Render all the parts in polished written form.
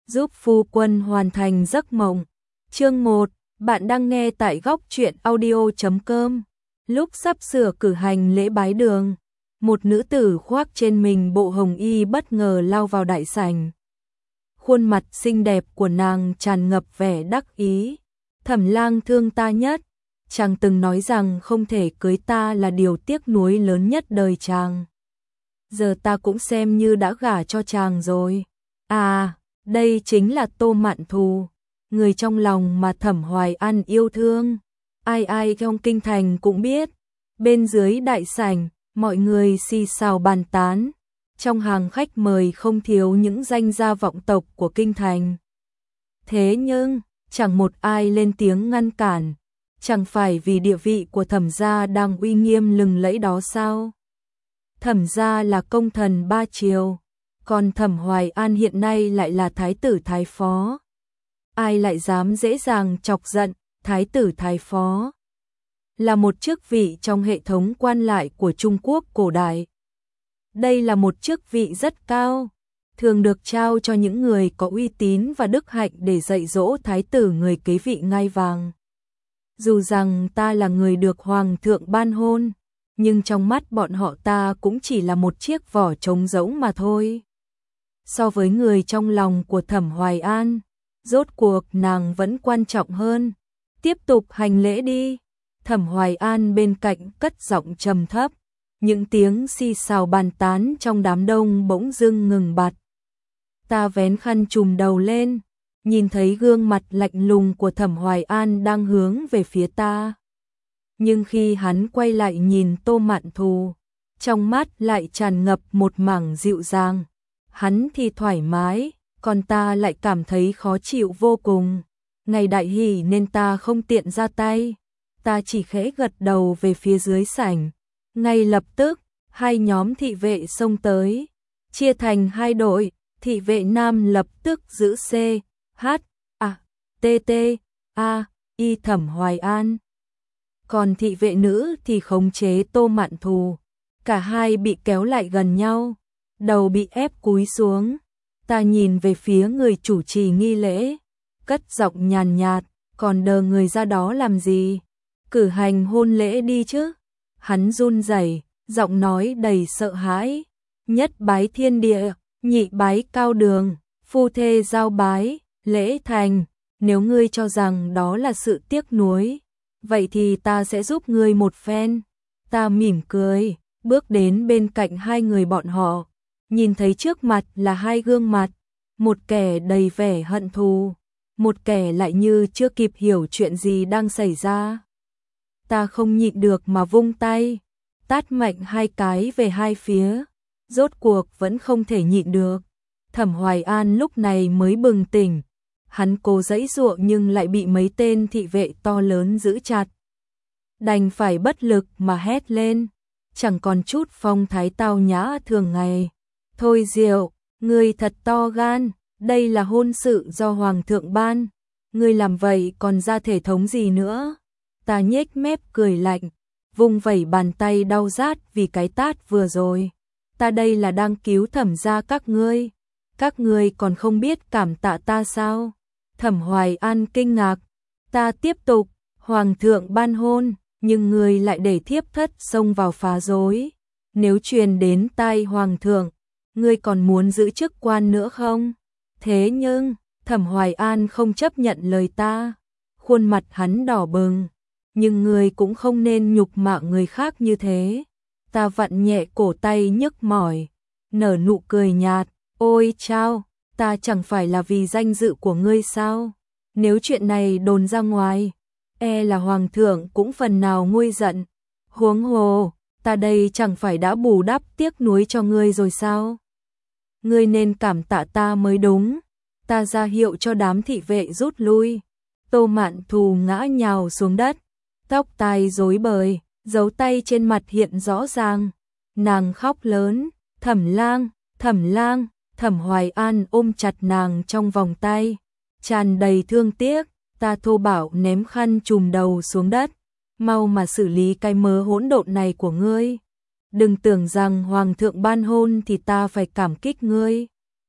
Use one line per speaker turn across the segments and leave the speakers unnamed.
giúp phu quân hoàn thành giấc mộng. Chương 1, bạn đang nghe tại góc truyện audio.com. Lúc sắp sửa cử hành lễ bái đường, một nữ tử khoác trên mình bộ hồng y bất ngờ lao vào đại sảnh. Khuôn mặt xinh đẹp của nàng tràn ngập vẻ đắc ý. Thẩm Lang thương ta nhất, chàng từng nói rằng không thể cưới ta là điều tiếc nuối lớn nhất đời chàng. Giờ ta cũng xem như đã gả cho chàng rồi. À, đây chính là Tô Mạn Thù, người trong lòng mà Thẩm Hoài An yêu thương. Ai ai trong kinh thành cũng biết. Bên dưới đại sảnh, mọi người xì xào bàn tán. Trong hàng khách mời không thiếu những danh gia vọng tộc của kinh thành. Thế nhưng, chẳng một ai lên tiếng ngăn cản. Chẳng phải vì địa vị của Thẩm gia đang uy nghiêm lừng lẫy đó sao? Thẩm gia là công thần ba triều, còn Thẩm Hoài An hiện nay lại là thái tử thái phó. Ai lại dám dễ dàng chọc giận thái tử thái phó? Là một chức vị trong hệ thống quan lại của Trung Quốc cổ đại. Đây là một chức vị rất cao, thường được trao cho những người có uy tín và đức hạnh để dạy dỗ thái tử người kế vị ngai vàng. Dù rằng ta là người được hoàng thượng ban hôn, nhưng trong mắt bọn họ ta cũng chỉ là một chiếc vỏ trống rỗng mà thôi. So với người trong lòng của Thẩm Hoài An, rốt cuộc nàng vẫn quan trọng hơn. Tiếp tục hành lễ đi. Thẩm Hoài An bên cạnh cất giọng trầm thấp. Những tiếng xì xào bàn tán trong đám đông bỗng dưng ngừng bặt. Ta vén khăn trùm đầu lên, nhìn thấy gương mặt lạnh lùng của Thẩm Hoài An đang hướng về phía ta. Nhưng khi hắn quay lại nhìn Tô Mạn Thù, trong mắt lại tràn ngập một mảng dịu dàng. Hắn thì thoải mái, còn ta lại cảm thấy khó chịu vô cùng. Ngày đại hỷ nên ta không tiện ra tay, ta chỉ khẽ gật đầu về phía dưới sảnh. Ngay lập tức, hai nhóm thị vệ xông tới, chia thành hai đội. Thị vệ nam lập tức giữ C, H, A, T, T, A, Y Thẩm Hoài An. Còn thị vệ nữ thì khống chế Tô Mạn Thù. Cả hai bị kéo lại gần nhau, đầu bị ép cúi xuống. Ta nhìn về phía người chủ trì nghi lễ, cất giọng nhàn nhạt, còn đờ người ra đó làm gì? Cử hành hôn lễ đi chứ. Hắn run rẩy, giọng nói đầy sợ hãi. Nhất bái thiên địa, nhị bái cao đường, phu thê giao bái, lễ thành. Nếu ngươi cho rằng đó là sự tiếc nuối, vậy thì ta sẽ giúp ngươi một phen. Ta mỉm cười, bước đến bên cạnh hai người bọn họ, nhìn thấy trước mặt là hai gương mặt, một kẻ đầy vẻ hận thù, một kẻ lại như chưa kịp hiểu chuyện gì đang xảy ra. Ta không nhịn được mà vung tay, tát mạnh hai cái về hai phía, rốt cuộc vẫn không thể nhịn được. Thẩm Hoài An lúc này mới bừng tỉnh, hắn cố giãy giụa nhưng lại bị mấy tên thị vệ to lớn giữ chặt. Đành phải bất lực mà hét lên, chẳng còn chút phong thái tao nhã thường ngày. Thôi Diệu, ngươi thật to gan, đây là hôn sự do hoàng thượng ban, ngươi làm vậy còn ra thể thống gì nữa? Ta nhếch mép cười lạnh, vung vẩy bàn tay đau rát vì cái tát vừa rồi. Ta đây là đang cứu Thẩm gia các ngươi còn không biết cảm tạ ta sao? Thẩm Hoài An kinh ngạc. Ta tiếp tục, hoàng thượng ban hôn, nhưng ngươi lại để thiếp thất xông vào phá rối. Nếu truyền đến tai hoàng thượng, ngươi còn muốn giữ chức quan nữa không? Thế nhưng, Thẩm Hoài An không chấp nhận lời ta. Khuôn mặt hắn đỏ bừng. Nhưng ngươi cũng không nên nhục mạ người khác như thế. Ta vặn nhẹ cổ tay nhức mỏi, nở nụ cười nhạt. Ôi chao, ta chẳng phải là vì danh dự của ngươi sao? Nếu chuyện này đồn ra ngoài, e là hoàng thượng cũng phần nào nguôi giận. Huống hồ, ta đây chẳng phải đã bù đắp tiếc nuối cho ngươi rồi sao? Ngươi nên cảm tạ ta mới đúng. Ta ra hiệu cho đám thị vệ rút lui. Tô Mạn Thù ngã nhào xuống đất, tóc tai rối bời, dấu tay trên mặt hiện rõ ràng. Nàng khóc lớn, Thẩm Lang, Thẩm Lang. Thẩm Hoài An ôm chặt nàng trong vòng tay, tràn đầy thương tiếc. Ta thô bạo ném khăn trùm đầu xuống đất. Mau mà xử lý cái mớ hỗn độn này của ngươi. Đừng tưởng rằng hoàng thượng ban hôn thì ta phải cảm kích ngươi.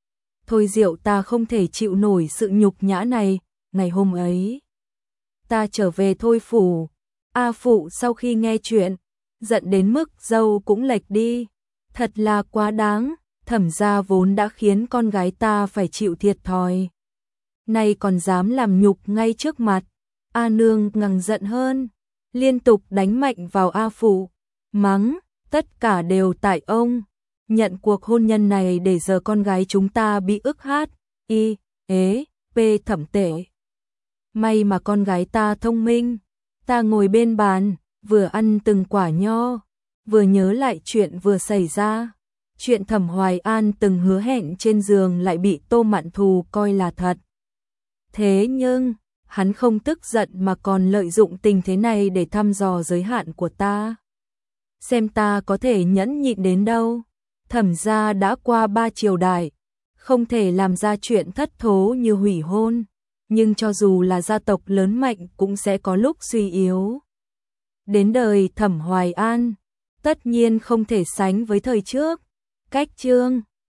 Thôi Diệu, ta không thể chịu nổi sự nhục nhã này. Ngày hôm ấy, ta trở về Thôi phủ. A Phụ sau khi nghe chuyện, giận đến mức râu cũng lệch đi. Thật là quá đáng, Thẩm gia vốn đã khiến con gái ta phải chịu thiệt thòi, nay còn dám làm nhục ngay trước mặt. A Nương ngằng giận hơn, liên tục đánh mạnh vào A Phụ, mắng, tất cả đều tại ông. Nhận cuộc hôn nhân này để giờ con gái chúng ta bị ức hát, y, ế, p thẩm tệ. May mà con gái ta thông minh, ta ngồi bên bàn, vừa ăn từng quả nho, vừa nhớ lại chuyện vừa xảy ra. Chuyện Thẩm Hoài An từng hứa hẹn trên giường lại bị Tô Mạn Thù coi là thật. Thế nhưng, hắn không tức giận mà còn lợi dụng tình thế này để thăm dò giới hạn của ta. Xem ta có thể nhẫn nhịn đến đâu. Thẩm gia đã qua 3 triều đại, không thể làm ra chuyện thất thố như hủy hôn, nhưng cho dù là gia tộc lớn mạnh cũng sẽ có lúc suy yếu. Đến đời Thẩm Hoài An, tất nhiên không thể sánh với thời trước. Cách chương